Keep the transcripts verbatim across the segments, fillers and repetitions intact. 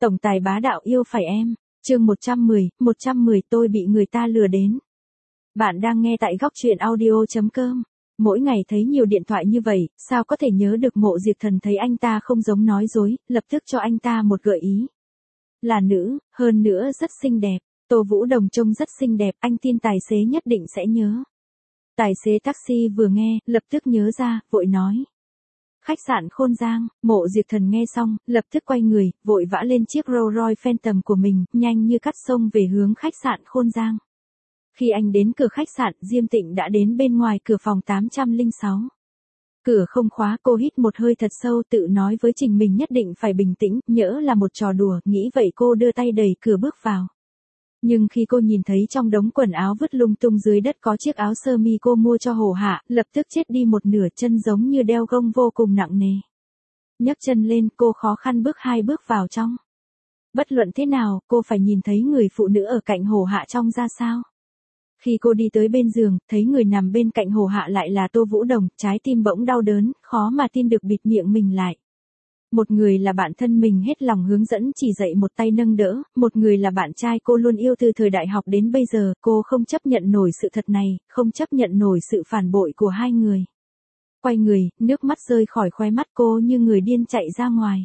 Tổng tài bá đạo yêu phải em. Chương một trăm mười, một trăm mười tôi bị người ta lừa đến. Bạn đang nghe tại góc truyện audio chấm com. Mỗi ngày thấy nhiều điện thoại như vậy, sao có thể nhớ được Mộ Diệp Thần thấy anh ta không giống nói dối, lập tức cho anh ta một gợi ý. Là nữ, hơn nữa rất xinh đẹp. Tô Vũ Đồng trông rất xinh đẹp, anh tin tài xế nhất định sẽ nhớ. Tài xế taxi vừa nghe, lập tức nhớ ra, vội nói. Khách sạn Khôn Giang. Mộ Diệp Thần nghe xong, lập tức quay người, vội vã lên chiếc Rolls Royce Phantom của mình, nhanh như cắt sông về hướng khách sạn Khôn Giang. Khi anh đến cửa khách sạn, Diêm Tịnh đã đến bên ngoài cửa phòng tám không sáu. Cửa không khóa, cô hít một hơi thật sâu, tự nói với chính mình nhất định phải bình tĩnh, nhỡ là một trò đùa, nghĩ vậy cô đưa tay đẩy cửa bước vào. Nhưng khi cô nhìn thấy trong đống quần áo vứt lung tung dưới đất có chiếc áo sơ mi cô mua cho Hồ Hạ, lập tức chết đi một nửa, chân giống như đeo gông vô cùng nặng nề. Nhấc chân lên, cô khó khăn bước hai bước vào trong. Bất luận thế nào, cô phải nhìn thấy người phụ nữ ở cạnh Hồ Hạ trong ra sao. Khi cô đi tới bên giường, thấy người nằm bên cạnh Hồ Hạ lại là Tô Vũ Đồng, trái tim bỗng đau đớn, khó mà tin được bịt miệng mình lại. Một người là bạn thân mình hết lòng hướng dẫn chỉ dạy một tay nâng đỡ, một người là bạn trai cô luôn yêu từ thời đại học đến bây giờ, cô không chấp nhận nổi sự thật này, không chấp nhận nổi sự phản bội của hai người. Quay người, nước mắt rơi khỏi khóe mắt cô như người điên chạy ra ngoài.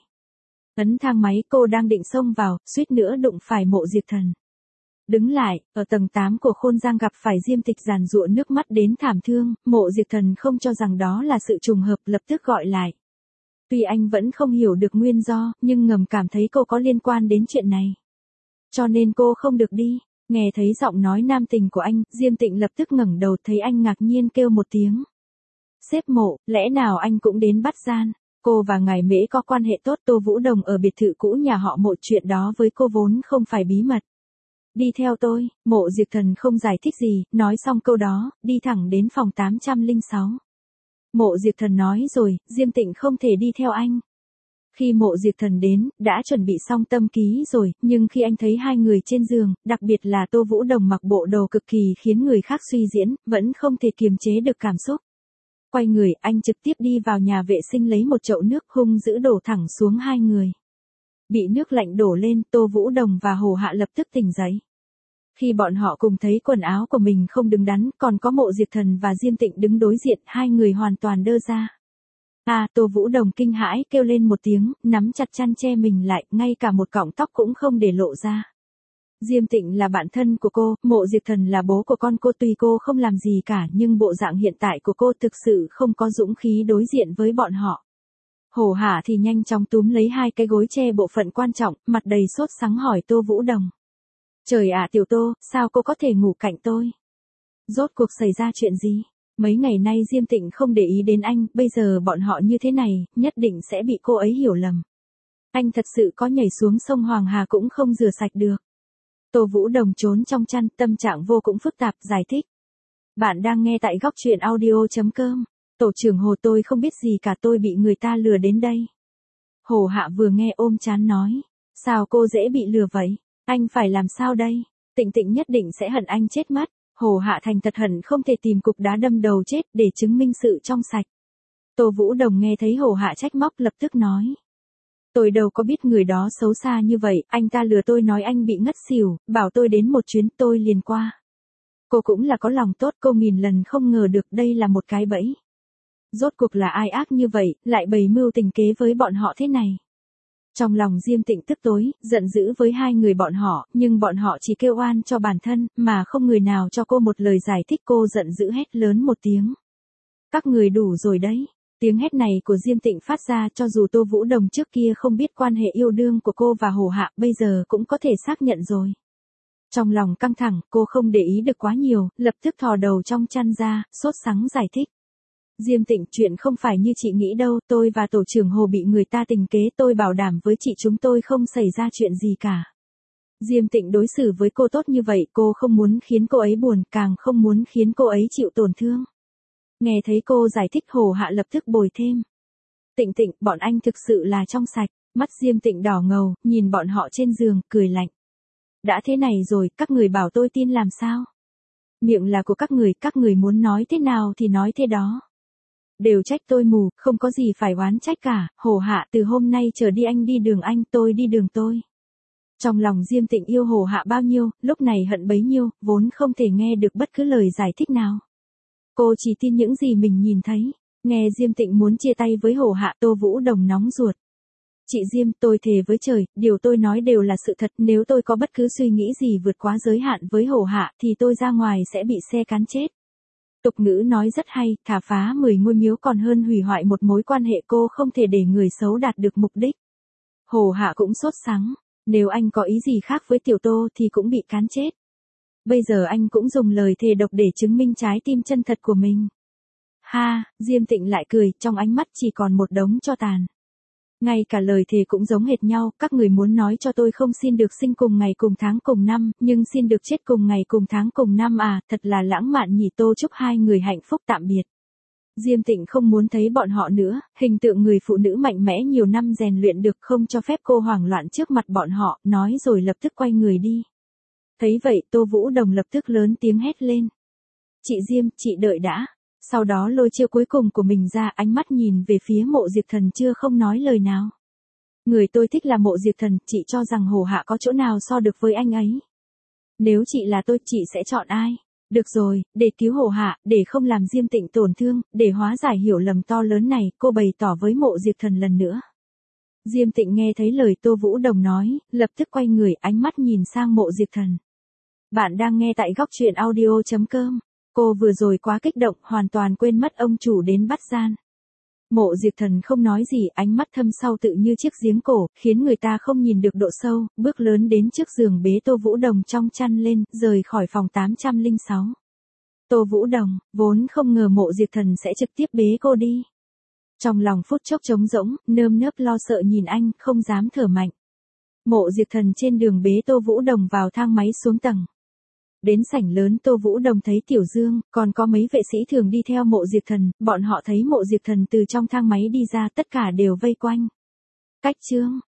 Ấn thang máy, cô đang định xông vào, suýt nữa đụng phải Mộ Diệp Thần. Đứng lại, ở tầng tám của Khôn Giang gặp phải Diêm Tịch giàn giụa nước mắt đến thảm thương, Mộ Diệp Thần không cho rằng đó là sự trùng hợp, lập tức gọi lại. Tuy anh vẫn không hiểu được nguyên do, nhưng ngầm cảm thấy cô có liên quan đến chuyện này. Cho nên cô không được đi. Nghe thấy giọng nói nam tình của anh, Diêm Tịnh lập tức ngẩng đầu, thấy anh ngạc nhiên kêu một tiếng. Sếp Mộ, lẽ nào anh cũng đến bắt gian? Cô và ngài Mễ có quan hệ tốt. Tô Vũ Đồng ở biệt thự cũ nhà họ Mộ, chuyện đó với cô vốn không phải bí mật. Đi theo tôi. Mộ Diệp Thần không giải thích gì, nói xong câu đó, đi thẳng đến phòng tám không sáu. Mộ Diệp Thần nói rồi, Diêm Tịnh không thể đi theo anh. Khi Mộ Diệp Thần đến, đã chuẩn bị xong tâm ký rồi, nhưng khi anh thấy hai người trên giường, đặc biệt là Tô Vũ Đồng mặc bộ đồ cực kỳ khiến người khác suy diễn, vẫn không thể kiềm chế được cảm xúc. Quay người, anh trực tiếp đi vào nhà vệ sinh lấy một chậu nước hung dữ đổ thẳng xuống hai người. Bị nước lạnh đổ lên, Tô Vũ Đồng và Hồ Hạ lập tức tỉnh dậy. Khi bọn họ cùng thấy quần áo của mình không đứng đắn, còn có Mộ Diệp Thần và Diêm Tịnh đứng đối diện, hai người hoàn toàn đơ ra. À, Tô Vũ Đồng kinh hãi kêu lên một tiếng, nắm chặt chăn che mình lại, ngay cả một cọng tóc cũng không để lộ ra. Diêm Tịnh là bạn thân của cô, Mộ Diệp Thần là bố của con cô, tuy cô không làm gì cả nhưng bộ dạng hiện tại của cô thực sự không có dũng khí đối diện với bọn họ. Hồ Hạ thì nhanh chóng túm lấy hai cái gối che bộ phận quan trọng, mặt đầy sốt sắng hỏi Tô Vũ Đồng. Trời ạ, Tiểu Tô, sao cô có thể ngủ cạnh tôi? Rốt cuộc xảy ra chuyện gì? Mấy ngày nay Diêm Tịnh không để ý đến anh, bây giờ bọn họ như thế này, nhất định sẽ bị cô ấy hiểu lầm. Anh thật sự có nhảy xuống sông Hoàng Hà cũng không rửa sạch được. Tô Vũ Đồng trốn trong chăn, tâm trạng vô cùng phức tạp, giải thích. Bạn đang nghe tại góc truyện audio chấm com. Tổ trưởng Hồ, tôi không biết gì cả, tôi bị người ta lừa đến đây. Hồ Hạ vừa nghe ôm chán nói. Sao cô dễ bị lừa vậy? Anh phải làm sao đây? Tịnh Tịnh nhất định sẽ hận anh chết mất. Hồ Hạ thành thật hận không thể tìm cục đá đâm đầu chết để chứng minh sự trong sạch. Tô Vũ Đồng nghe thấy Hồ Hạ trách móc lập tức nói. Tôi đâu có biết người đó xấu xa như vậy, anh ta lừa tôi nói anh bị ngất xỉu, bảo tôi đến một chuyến, tôi liền qua. Cô cũng là có lòng tốt, cô nghìn lần không ngờ được đây là một cái bẫy. Rốt cuộc là ai ác như vậy, lại bày mưu tình kế với bọn họ thế này. Trong lòng Diêm Tịnh tức tối, giận dữ với hai người bọn họ, nhưng bọn họ chỉ kêu oan cho bản thân, mà không người nào cho cô một lời giải thích. Cô giận dữ hét lớn một tiếng. Các người đủ rồi đấy. Tiếng hét này của Diêm Tịnh phát ra cho dù Tô Vũ Đồng trước kia không biết quan hệ yêu đương của cô và Hồ Hạ, bây giờ cũng có thể xác nhận rồi. Trong lòng căng thẳng, cô không để ý được quá nhiều, lập tức thò đầu trong chăn ra, sốt sắng giải thích. Diêm Tịnh, chuyện không phải như chị nghĩ đâu, tôi và tổ trưởng Hồ bị người ta tình kế, tôi bảo đảm với chị chúng tôi không xảy ra chuyện gì cả. Diêm Tịnh đối xử với cô tốt như vậy, cô không muốn khiến cô ấy buồn, càng không muốn khiến cô ấy chịu tổn thương. Nghe thấy cô giải thích, Hồ Hạ lập tức bồi thêm. Tịnh Tịnh, bọn anh thực sự là trong sạch. Mắt Diêm Tịnh đỏ ngầu, nhìn bọn họ trên giường, cười lạnh. Đã thế này rồi, các người bảo tôi tin làm sao? Miệng là của các người, các người muốn nói thế nào thì nói thế đó. Đều trách tôi mù, không có gì phải oán trách cả. Hồ Hạ, từ hôm nay trở đi anh đi đường anh, tôi đi đường tôi. Trong lòng Diêm Tịnh yêu Hồ Hạ bao nhiêu, lúc này hận bấy nhiêu, vốn không thể nghe được bất cứ lời giải thích nào. Cô chỉ tin những gì mình nhìn thấy. Nghe Diêm Tịnh muốn chia tay với Hồ Hạ, Tô Vũ Đồng nóng ruột. Chị Diêm, tôi thề với trời, điều tôi nói đều là sự thật, nếu tôi có bất cứ suy nghĩ gì vượt quá giới hạn với Hồ Hạ thì tôi ra ngoài sẽ bị xe cán chết. Tục ngữ nói rất hay, thà phá mười ngôi miếu còn hơn hủy hoại một mối quan hệ, cô không thể để người xấu đạt được mục đích. Hồ Hạ cũng sốt sắng, nếu anh có ý gì khác với Tiểu Tô thì cũng bị cán chết. Bây giờ anh cũng dùng lời thề độc để chứng minh trái tim chân thật của mình. Ha, Diêm Tịnh lại cười, trong ánh mắt chỉ còn một đống tro tàn. Ngay cả lời thề cũng giống hệt nhau, các người muốn nói cho tôi không xin được sinh cùng ngày cùng tháng cùng năm, nhưng xin được chết cùng ngày cùng tháng cùng năm à, thật là lãng mạn nhỉ. Tô chúc hai người hạnh phúc tạm biệt. Diêm Tịnh không muốn thấy bọn họ nữa, hình tượng người phụ nữ mạnh mẽ nhiều năm rèn luyện được không cho phép cô hoảng loạn trước mặt bọn họ, nói rồi lập tức quay người đi. Thấy vậy Tô Vũ Đồng lập tức lớn tiếng hét lên. Chị Diêm, chị đợi đã. Sau đó lôi chiêu cuối cùng của mình ra, ánh mắt nhìn về phía Mộ Diệp Thần chưa không nói lời nào. Người tôi thích là Mộ Diệp Thần, chị cho rằng Hồ Hạ có chỗ nào so được với anh ấy. Nếu chị là tôi, chị sẽ chọn ai? Được rồi, để cứu Hồ Hạ, để không làm Diêm Tịnh tổn thương, để hóa giải hiểu lầm to lớn này, cô bày tỏ với Mộ Diệp Thần lần nữa. Diêm Tịnh nghe thấy lời Tô Vũ Đồng nói, lập tức quay người, ánh mắt nhìn sang Mộ Diệp Thần. Bạn đang nghe tại góc truyện audio chấm com. Cô vừa rồi quá kích động, hoàn toàn quên mất ông chủ đến bắt gian. Mộ Diệp Thần không nói gì, ánh mắt thâm sâu tự như chiếc giếng cổ, khiến người ta không nhìn được độ sâu, bước lớn đến trước giường bế Tô Vũ Đồng trong chăn lên, rời khỏi phòng tám trăm lẻ sáu. Tô Vũ Đồng, vốn không ngờ Mộ Diệp Thần sẽ trực tiếp bế cô đi. Trong lòng phút chốc trống rỗng, nơm nớp lo sợ nhìn anh, không dám thở mạnh. Mộ Diệp Thần trên đường bế Tô Vũ Đồng vào thang máy xuống tầng. Đến sảnh lớn, Tô Vũ Đồng thấy Tiểu Dương, còn có mấy vệ sĩ thường đi theo Mộ Diệp Thần, bọn họ thấy Mộ Diệp Thần từ trong thang máy đi ra, tất cả đều vây quanh. Cách Trương,